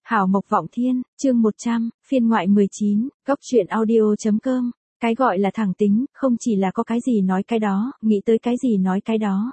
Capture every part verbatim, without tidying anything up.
Hảo Mộc Vọng Thiên, chương một trăm, phiên ngoại mười chín, góc truyện audio.com. Cái gọi là thẳng tính, không chỉ là có cái gì nói cái đó, nghĩ tới cái gì nói cái đó.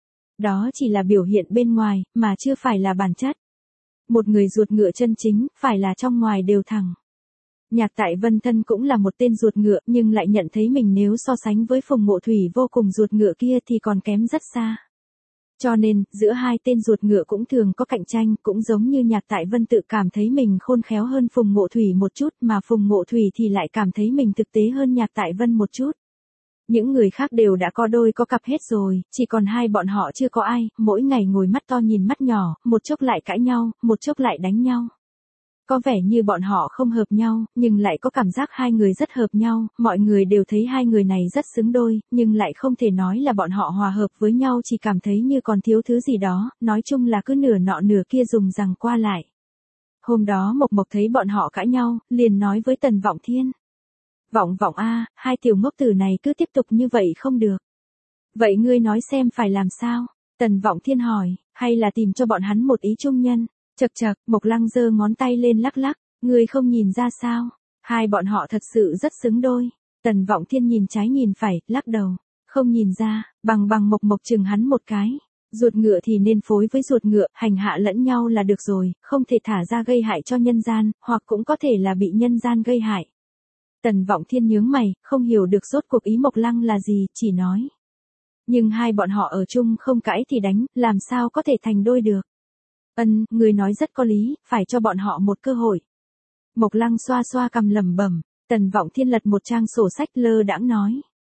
Đó chỉ là biểu hiện bên ngoài, mà chưa phải là bản chất. Một người ruột ngựa chân chính, phải là trong ngoài đều thẳng. Nhạc Tại Vân thân cũng là một tên ruột ngựa, nhưng lại nhận thấy mình nếu so sánh với Phùng Ngộ Thủy vô cùng ruột ngựa kia thì còn kém rất xa. Cho nên, giữa hai tên ruột ngựa cũng thường có cạnh tranh, cũng giống như Nhạc Tại Vân tự cảm thấy mình khôn khéo hơn Phùng Ngộ Thủy một chút, mà Phùng Ngộ Thủy thì lại cảm thấy mình thực tế hơn Nhạc Tại Vân một chút. Những người khác đều đã có đôi có cặp hết rồi, chỉ còn hai bọn họ chưa có ai, mỗi ngày ngồi mắt to nhìn mắt nhỏ, một chốc lại cãi nhau, một chốc lại đánh nhau. Có vẻ như bọn họ không hợp nhau, nhưng lại có cảm giác hai người rất hợp nhau, mọi người đều thấy hai người này rất xứng đôi, nhưng lại không thể nói là bọn họ hòa hợp với nhau, chỉ cảm thấy như còn thiếu thứ gì đó, nói chung là cứ nửa nọ nửa kia dùng rằng qua lại. Hôm đó Mộc Mộc thấy bọn họ cãi nhau, liền nói với Tần Vọng Thiên. Vọng Vọng a, hai tiểu ngốc tử này cứ tiếp tục như vậy không được. Vậy ngươi nói xem phải làm sao? Tần Vọng Thiên hỏi, hay là tìm cho bọn hắn một ý chung nhân? Chậc chậc, Mộc Lăng giơ ngón tay lên lắc lắc, ngươi không nhìn ra sao? Hai bọn họ thật sự rất xứng đôi. Tần Vọng Thiên nhìn trái nhìn phải, lắc đầu, không nhìn ra, bằng bằng Mộc Mộc chừng hắn một cái. Ruột ngựa thì nên phối với ruột ngựa, hành hạ lẫn nhau là được rồi, không thể thả ra gây hại cho nhân gian, hoặc cũng có thể là bị nhân gian gây hại. Tần Vọng Thiên nhướng mày, không hiểu được rốt cuộc ý Mộc Lăng là gì, chỉ nói. Nhưng hai bọn họ ở chung không cãi thì đánh, làm sao có thể thành đôi được. Ân, người nói rất có lý, phải cho bọn họ một cơ hội. Mộc Lăng xoa xoa cằm lẩm bẩm, Tần Vọng Thiên lật một trang sổ sách lơ đãng nói.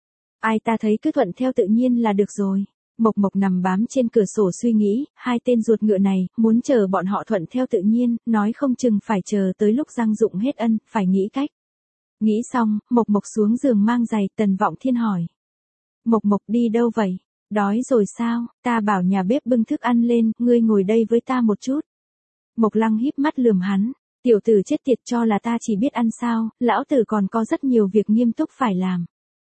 Ai ta thấy cứ thuận theo tự nhiên là được rồi. Mộc Mộc nằm bám trên cửa sổ suy nghĩ, hai tên ruột ngựa này, muốn chờ bọn họ thuận theo tự nhiên, nói không chừng phải chờ tới lúc Giang Dụng hết ân, phải nghĩ cách. Nghĩ xong, Mộc Mộc xuống giường mang giày, Tần Vọng Thiên hỏi. Mộc Mộc đi đâu vậy? Đói rồi sao? Ta bảo nhà bếp bưng thức ăn lên, ngươi ngồi đây với ta một chút. Mộc Lăng híp mắt lườm hắn, tiểu tử chết tiệt cho là ta chỉ biết ăn sao, lão tử còn có rất nhiều việc nghiêm túc phải làm.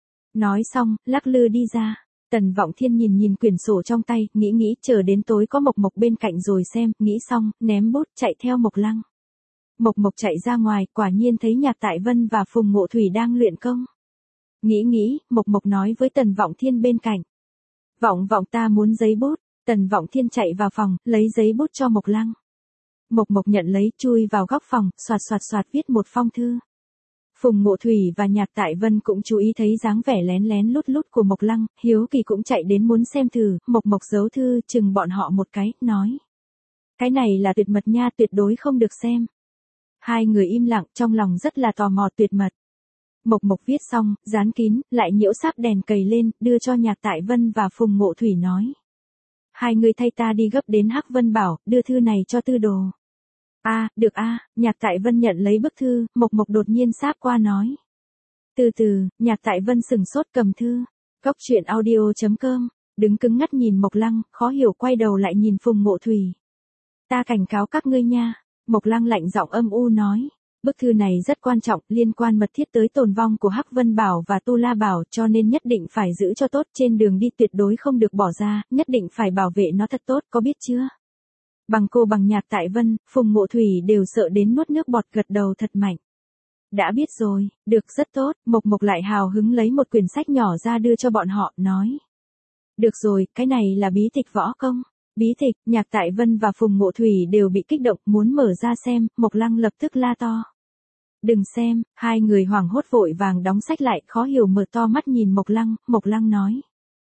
Nói xong, lắc lư đi ra. Tần Vọng Thiên nhìn nhìn quyển sổ trong tay, nghĩ nghĩ, chờ đến tối có Mộc Mộc bên cạnh rồi xem, nghĩ xong, ném bút, chạy theo Mộc Lăng. Mộc Mộc chạy ra ngoài, quả nhiên thấy Nhạc Tại Vân và Phùng Ngộ Thủy đang luyện công. Nghĩ nghĩ, Mộc Mộc nói với Tần Vọng Thiên bên cạnh. Vọng Vọng ta muốn giấy bút. Tần Vọng Thiên chạy vào phòng, lấy giấy bút cho Mộc Lăng. Mộc Mộc nhận lấy, chui vào góc phòng, xoạt xoạt xoạt viết một phong thư. Phùng Ngộ Thủy và Nhạc Tại Vân cũng chú ý thấy dáng vẻ lén lén lút lút của Mộc Lăng, hiếu kỳ cũng chạy đến muốn xem thư, Mộc Mộc giấu thư, chừng bọn họ một cái, nói. Cái này là tuyệt mật nha, tuyệt đối không được xem. Hai người im lặng, trong lòng rất là tò mò, tuyệt mật. Mộc Mộc viết xong, dán kín, lại nhiễu sáp đèn cầy lên, đưa cho Nhạc Tại Vân và Phùng Ngộ Thủy nói. Hai người thay ta đi gấp đến Hắc Vân Bảo, đưa thư này cho Tư Đồ. A, à, được a, à, Nhạc Tại Vân nhận lấy bức thư, Mộc Mộc đột nhiên sáp qua nói. Từ từ, Nhạc Tại Vân sừng sốt cầm thư. Góc truyện audio.com, đứng cứng ngắt nhìn Mộc Lăng, khó hiểu quay đầu lại nhìn Phùng Ngộ Thủy. Ta cảnh cáo các ngươi nha, Mộc Lăng lạnh giọng âm u nói. Bức thư này rất quan trọng, liên quan mật thiết tới tồn vong của Hắc Vân Bảo và Tu La Bảo, cho nên nhất định phải giữ cho tốt, trên đường đi tuyệt đối không được bỏ ra, nhất định phải bảo vệ nó thật tốt, có biết chưa? Bằng cô bằng Nhạc Tại Vân, Phùng Ngộ Thủy đều sợ đến nuốt nước bọt, gật đầu thật mạnh. Đã biết rồi, được, rất tốt. Mộc Mộc lại hào hứng lấy một quyển sách nhỏ ra đưa cho bọn họ, nói. Được rồi, cái này là bí tịch võ công. Bí tịch, Nhạc Tại Vân và Phùng Ngộ Thủy đều bị kích động, muốn mở ra xem, Mộc Lăng lập tức la to. Đừng xem, hai người hoảng hốt vội vàng đóng sách lại, khó hiểu mở to mắt nhìn Mộc Lăng, Mộc Lăng nói.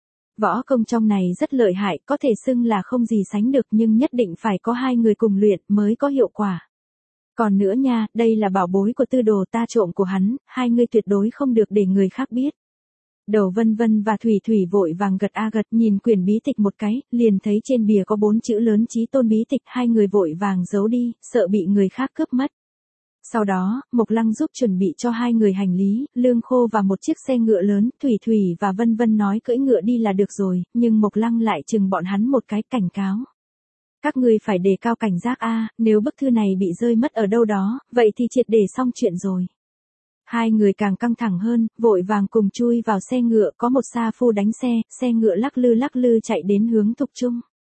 Võ công trong này rất lợi hại, có thể xưng là không gì sánh được, nhưng nhất định phải có hai người cùng luyện mới có hiệu quả. Còn nữa nha, đây là bảo bối của Tư Đồ, ta trộm của hắn, hai người tuyệt đối không được để người khác biết. Đầu Vân Vân và Thủy Thủy vội vàng gật a gật, nhìn quyển bí tịch một cái, liền thấy trên bìa có bốn chữ lớn Chí Tôn bí tịch, hai người vội vàng giấu đi, sợ bị người khác cướp mất. Sau đó, Mộc Lăng giúp chuẩn bị cho hai người hành lý, lương khô và một chiếc xe ngựa lớn, Thủy Thủy và Vân Vân nói cưỡi ngựa đi là được rồi, nhưng Mộc Lăng lại chừng bọn hắn một cái, cảnh cáo. Các ngươi phải đề cao cảnh giác a, nếu bức thư này bị rơi mất ở đâu đó, vậy thì triệt để xong chuyện rồi. Hai người càng căng thẳng hơn, vội vàng cùng chui vào xe ngựa, có một sa phu đánh xe, xe ngựa lắc lư lắc lư chạy đến hướng Thục Trung.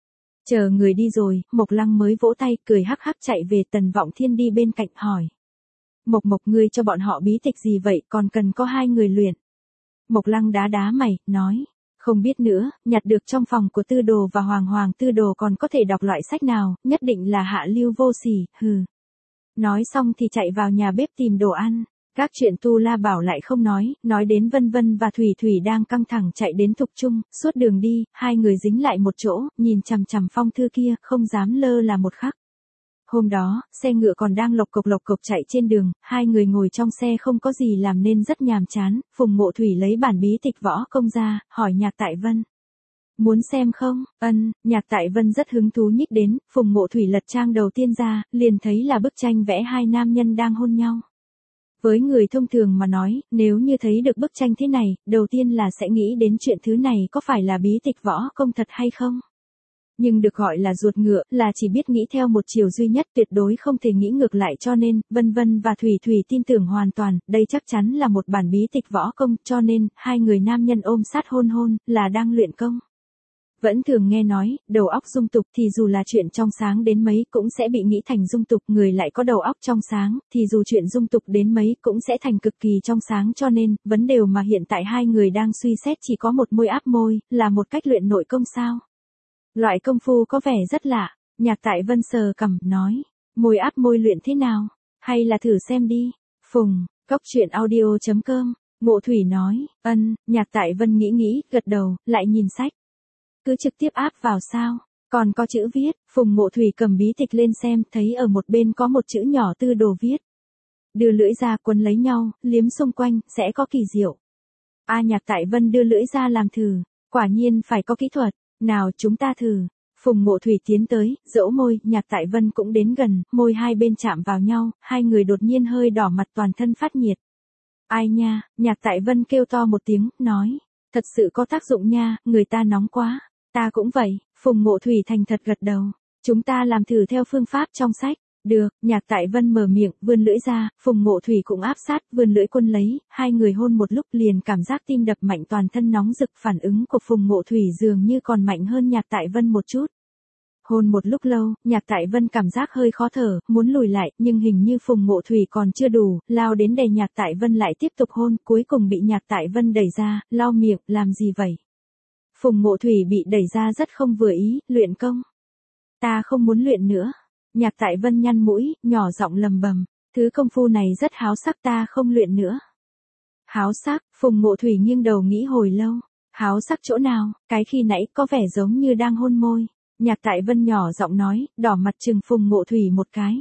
Chờ người đi rồi, Mộc Lăng mới vỗ tay, cười hắc hắc chạy về. Tần Vọng Thiên đi bên cạnh hỏi. Mộc Mộc ngươi cho bọn họ bí tịch gì vậy, còn cần có hai người luyện. Mộc Lăng đá đá mày, nói. Không biết nữa, nhặt được trong phòng của Tư Đồ và Hoàng Hoàng Tư Đồ còn có thể đọc loại sách nào, nhất định là hạ lưu vô sỉ, hừ. Nói xong thì chạy vào nhà bếp tìm đồ ăn. Các chuyện Tu La Bảo lại không nói, nói đến Vân Vân và Thủy Thủy đang căng thẳng chạy đến Thục Trung, suốt đường đi, hai người dính lại một chỗ, nhìn chằm chằm phong thư kia, không dám lơ là một khắc. Hôm đó, xe ngựa còn đang lộc cộc lộc cộc chạy trên đường, hai người ngồi trong xe không có gì làm nên rất nhàm chán, Phùng Mộ Thủy lấy bản bí tịch võ công ra, hỏi Nhạc Tại Vân. Muốn xem không? Ân, Nhạc Tại Vân rất hứng thú nhích đến, Phùng Mộ Thủy lật trang đầu tiên ra, liền thấy là bức tranh vẽ hai nam nhân đang hôn nhau. Với người thông thường mà nói, nếu như thấy được bức tranh thế này, đầu tiên là sẽ nghĩ đến chuyện thứ này có phải là bí tịch võ công thật hay không? Nhưng được gọi là ruột ngựa, là chỉ biết nghĩ theo một chiều duy nhất, tuyệt đối không thể nghĩ ngược lại, cho nên, Vân Vân và Thủy Thủy tin tưởng hoàn toàn, đây chắc chắn là một bản bí tịch võ công, cho nên, hai người nam nhân ôm sát hôn hôn, là đang luyện công. Vẫn thường nghe nói, đầu óc dung tục thì dù là chuyện trong sáng đến mấy cũng sẽ bị nghĩ thành dung tục, người lại có đầu óc trong sáng, thì dù chuyện dung tục đến mấy cũng sẽ thành cực kỳ trong sáng, cho nên, vấn đề mà hiện tại hai người đang suy xét chỉ có một môi áp môi, là một cách luyện nội công sao. Loại công phu có vẻ rất lạ, Nhạc Tại Vân sờ cằm, nói, môi áp môi luyện thế nào, hay là thử xem đi. Phùng, cốc truyện audio chấm com, Mộ Thủy nói, ân, Nhạc Tại Vân nghĩ nghĩ, gật đầu, lại nhìn sách. Cứ trực tiếp áp vào sao, còn có chữ viết, Phùng Mộ Thủy cầm bí tịch lên xem, thấy ở một bên có một chữ nhỏ Tư Đồ viết. Đưa lưỡi ra quấn lấy nhau, liếm xung quanh, sẽ có kỳ diệu. A Nhạc Tại Vân đưa lưỡi ra làm thử, quả nhiên phải có kỹ thuật, nào chúng ta thử. Phùng Mộ Thủy tiến tới, dỗ môi, Nhạc Tại Vân cũng đến gần, môi hai bên chạm vào nhau, hai người đột nhiên hơi đỏ mặt, toàn thân phát nhiệt. Ai nha, Nhạc Tại Vân kêu to một tiếng, nói, thật sự có tác dụng nha, người ta nóng quá. Ta cũng vậy, Phùng Mộ Thủy thành thật gật đầu. Chúng ta làm thử theo phương pháp trong sách. Được, Nhạc Tại Vân mở miệng, vươn lưỡi ra, Phùng Mộ Thủy cũng áp sát, vươn lưỡi quân lấy, hai người hôn một lúc liền cảm giác tim đập mạnh, toàn thân nóng rực, phản ứng của Phùng Mộ Thủy dường như còn mạnh hơn Nhạc Tại Vân một chút. Hôn một lúc lâu, Nhạc Tại Vân cảm giác hơi khó thở, muốn lùi lại, nhưng hình như Phùng Mộ Thủy còn chưa đủ, lao đến đè Nhạc Tại Vân lại tiếp tục hôn, cuối cùng bị Nhạc Tại Vân đẩy ra, lau miệng, làm gì vậy? Phùng Mộ Thủy bị đẩy ra rất không vừa ý, luyện công. Ta không muốn luyện nữa. Nhạc Tại Vân nhăn mũi, nhỏ giọng lầm bầm, thứ công phu này rất háo sắc, ta không luyện nữa. Háo sắc, Phùng Mộ Thủy nghiêng đầu nghĩ hồi lâu, háo sắc chỗ nào, cái khi nãy có vẻ giống như đang hôn môi. Nhạc Tại Vân nhỏ giọng nói, đỏ mặt trừng Phùng Mộ Thủy một cái.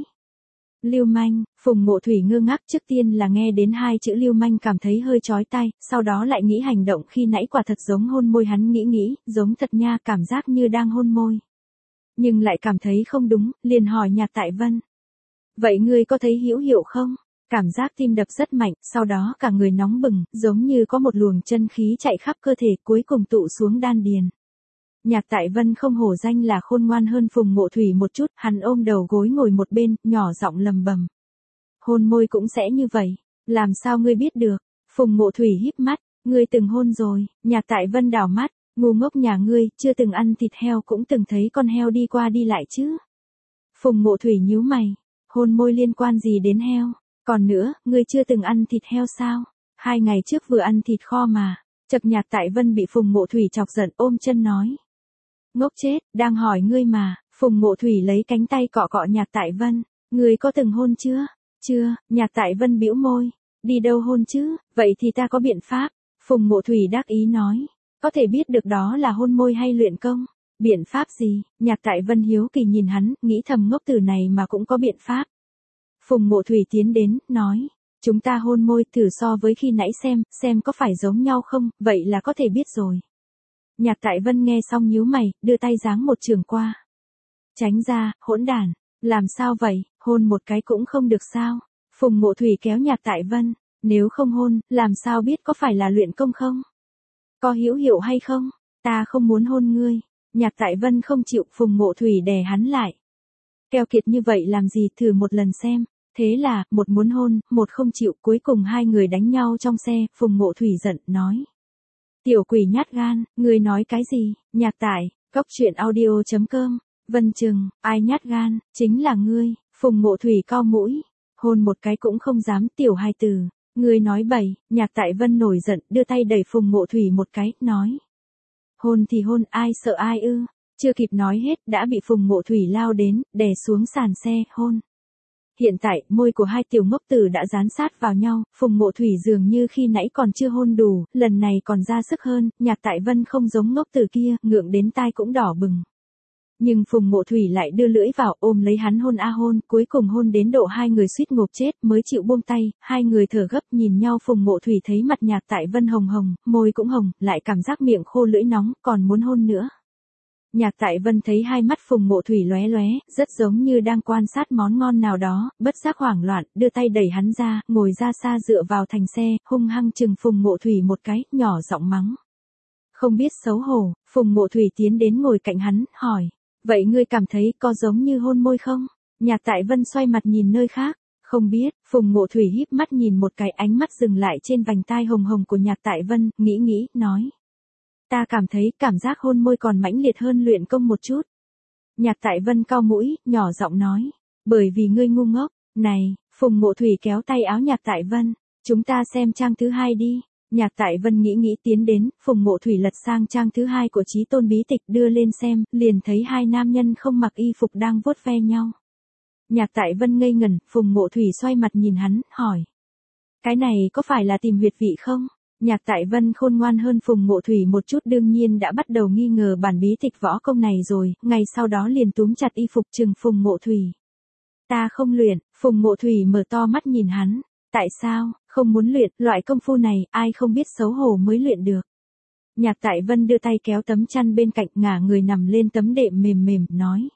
Lưu manh, Phùng Mộ Thủy ngơ ngác, trước tiên là nghe đến hai chữ lưu manh cảm thấy hơi chói tai, sau đó lại nghĩ hành động khi nãy quả thật giống hôn môi, hắn nghĩ nghĩ, giống thật nha, cảm giác như đang hôn môi. Nhưng lại cảm thấy không đúng, liền hỏi Nhạc Tại Vân. Vậy ngươi có thấy hữu hiệu không? Cảm giác tim đập rất mạnh, sau đó cả người nóng bừng, giống như có một luồng chân khí chạy khắp cơ thể, cuối cùng tụ xuống đan điền. Nhạc Tại Vân không hổ danh là khôn ngoan hơn Phùng Mộ Thủy một chút, hắn ôm đầu gối ngồi một bên, nhỏ giọng lầm bầm. Hôn môi cũng sẽ như vậy, làm sao ngươi biết được? Phùng Mộ Thủy híp mắt, ngươi từng hôn rồi. Nhạc Tại Vân đảo mắt, ngu ngốc nhà ngươi, chưa từng ăn thịt heo cũng từng thấy con heo đi qua đi lại chứ. Phùng Mộ Thủy nhíu mày, hôn môi liên quan gì đến heo? Còn nữa, ngươi chưa từng ăn thịt heo sao? Hai ngày trước vừa ăn thịt kho mà. Chật, Nhạc Tại Vân bị Phùng Mộ Thủy chọc giận, ôm chân nói. Ngốc chết, đang hỏi ngươi mà. Phùng Mộ Thủy lấy cánh tay cọ cọ Nhạc Tại Vân. Ngươi có từng hôn chưa? Chưa. Nhạc Tại Vân bĩu môi. Đi đâu hôn chứ? Vậy thì ta có biện pháp. Phùng Mộ Thủy đắc ý nói. Có thể biết được đó là hôn môi hay luyện công? Biện pháp gì? Nhạc Tại Vân hiếu kỳ nhìn hắn, nghĩ thầm ngốc tử này mà cũng có biện pháp. Phùng Mộ Thủy tiến đến, nói. Chúng ta hôn môi, thử so với khi nãy xem, xem có phải giống nhau không, vậy là có thể biết rồi. Nhạc Tại Vân nghe xong nhíu mày, đưa tay giáng một chưởng qua. Tránh ra, hỗn đản, làm sao vậy, hôn một cái cũng không được sao? Phùng Mộ Thủy kéo Nhạc Tại Vân, nếu không hôn, làm sao biết có phải là luyện công không? Có hữu hiệu hay không? Ta không muốn hôn ngươi. Nhạc Tại Vân không chịu, Phùng Mộ Thủy đè hắn lại. Keo kiệt như vậy làm gì, thử một lần xem. Thế là, một muốn hôn, một không chịu, cuối cùng hai người đánh nhau trong xe, Phùng Mộ Thủy giận, nói. Tiểu quỷ nhát gan, ngươi nói cái gì? Nhạc Tại, cốc truyện audio chấm com Vân Trừng, ai nhát gan, chính là ngươi. Phùng Mộ Thủy cau mũi, hôn một cái cũng không dám, tiểu hài tử. Ngươi nói bậy. Nhạc Tại Vân nổi giận, đưa tay đẩy Phùng Mộ Thủy một cái, nói. Hôn thì hôn, ai sợ ai ư. Chưa kịp nói hết, đã bị Phùng Mộ Thủy lao đến, đè xuống sàn xe, hôn. Hiện tại, môi của hai tiểu ngốc tử đã dán sát vào nhau, Phùng Mộ Thủy dường như khi nãy còn chưa hôn đủ, lần này còn ra sức hơn, Nhạc Tại Vân không giống ngốc tử kia, ngượng đến tai cũng đỏ bừng. Nhưng Phùng Mộ Thủy lại đưa lưỡi vào, ôm lấy hắn hôn a hôn, cuối cùng hôn đến độ hai người suýt ngộp chết, mới chịu buông tay, hai người thở gấp nhìn nhau. Phùng Mộ Thủy thấy mặt Nhạc Tại Vân hồng hồng, môi cũng hồng, lại cảm giác miệng khô lưỡi nóng, còn muốn hôn nữa. Nhạc Tại Vân thấy hai mắt Phùng Mộ Thủy lóe lóe, rất giống như đang quan sát món ngon nào đó, bất giác hoảng loạn, đưa tay đẩy hắn ra, ngồi ra xa dựa vào thành xe, hung hăng chừng Phùng Mộ Thủy một cái, nhỏ giọng mắng. Không biết xấu hổ, Phùng Mộ Thủy tiến đến ngồi cạnh hắn, hỏi. Vậy ngươi cảm thấy có giống như hôn môi không? Nhạc Tại Vân xoay mặt nhìn nơi khác. Không biết, Phùng Mộ Thủy híp mắt nhìn một cái, ánh mắt dừng lại trên vành tai hồng hồng của Nhạc Tại Vân, nghĩ nghĩ, nói. Ta cảm thấy cảm giác hôn môi còn mãnh liệt hơn luyện công một chút. Nhạc Tại Vân cau mũi, nhỏ giọng nói. Bởi vì ngươi ngu ngốc. Này, Phùng Mộ Thủy kéo tay áo Nhạc Tại Vân. Chúng ta xem trang thứ hai đi. Nhạc Tại Vân nghĩ nghĩ tiến đến, Phùng Mộ Thủy lật sang trang thứ hai của Chí Tôn bí tịch đưa lên xem, liền thấy hai nam nhân không mặc y phục đang vuốt ve nhau. Nhạc Tại Vân ngây ngẩn, Phùng Mộ Thủy xoay mặt nhìn hắn, hỏi. Cái này có phải là tìm huyệt vị không? Nhạc Tại Vân khôn ngoan hơn Phùng Mộ Thủy một chút, đương nhiên đã bắt đầu nghi ngờ bản bí tịch võ công này rồi, ngày sau đó liền túm chặt y phục trừng Phùng Mộ Thủy. Ta không luyện. Phùng Mộ Thủy mở to mắt nhìn hắn. Tại sao, không muốn luyện, loại công phu này, ai không biết xấu hổ mới luyện được. Nhạc Tại Vân đưa tay kéo tấm chăn bên cạnh, ngả người nằm lên tấm đệm mềm mềm, nói.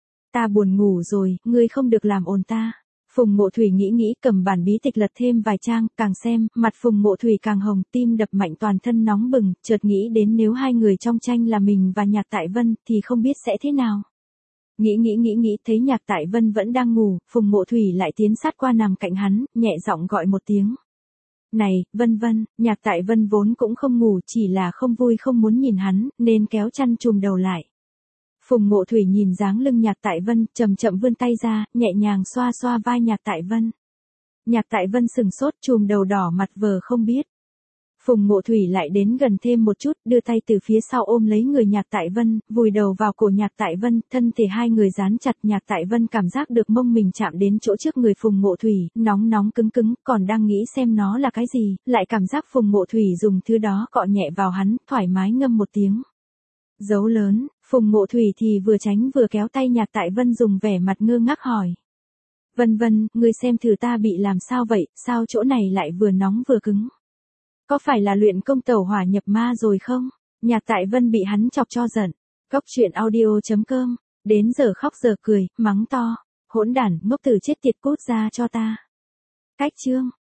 Ta buồn ngủ rồi, ngươi không được làm ồn ta. Phùng Mộ Thủy nghĩ nghĩ, cầm bản bí tịch lật thêm vài trang, càng xem, mặt Phùng Mộ Thủy càng hồng, tim đập mạnh, toàn thân nóng bừng, chợt nghĩ đến nếu hai người trong tranh là mình và Nhạc Tại Vân, thì không biết sẽ thế nào. Nghĩ nghĩ nghĩ nghĩ, thấy Nhạc Tại Vân vẫn đang ngủ, Phùng Mộ Thủy lại tiến sát qua nằm cạnh hắn, nhẹ giọng gọi một tiếng. Này, Vân Vân. Nhạc Tại Vân vốn cũng không ngủ, chỉ là không vui không muốn nhìn hắn, nên kéo chăn trùm đầu lại. Phùng Mộ Thủy nhìn dáng lưng Nhạc Tại Vân, chậm chậm vươn tay ra, nhẹ nhàng xoa xoa vai Nhạc Tại Vân. Nhạc Tại Vân sừng sốt, trùm đầu đỏ mặt vờ không biết. Phùng Mộ Thủy lại đến gần thêm một chút, đưa tay từ phía sau ôm lấy người Nhạc Tại Vân, vùi đầu vào cổ Nhạc Tại Vân, thân thể hai người dán chặt. Nhạc Tại Vân cảm giác được mông mình chạm đến chỗ trước người Phùng Mộ Thủy, nóng nóng cứng cứng, còn đang nghĩ xem nó là cái gì, lại cảm giác Phùng Mộ Thủy dùng thứ đó cọ nhẹ vào hắn, thoải mái ngâm một tiếng. Dấu lớn. Phùng Mộ Thủy thì vừa tránh vừa kéo tay Nhạc Tại Vân, dùng vẻ mặt ngơ ngác hỏi. Vân Vân, ngươi xem thử ta bị làm sao vậy, sao chỗ này lại vừa nóng vừa cứng? Có phải là luyện công tẩu hỏa nhập ma rồi không? Nhạc Tại Vân bị hắn chọc cho giận. Cóc truyện audio chấm com. Đến giờ khóc giờ cười, mắng to. Hỗn đản, ngốc tử chết tiệt, cút ra cho ta. Cách chương.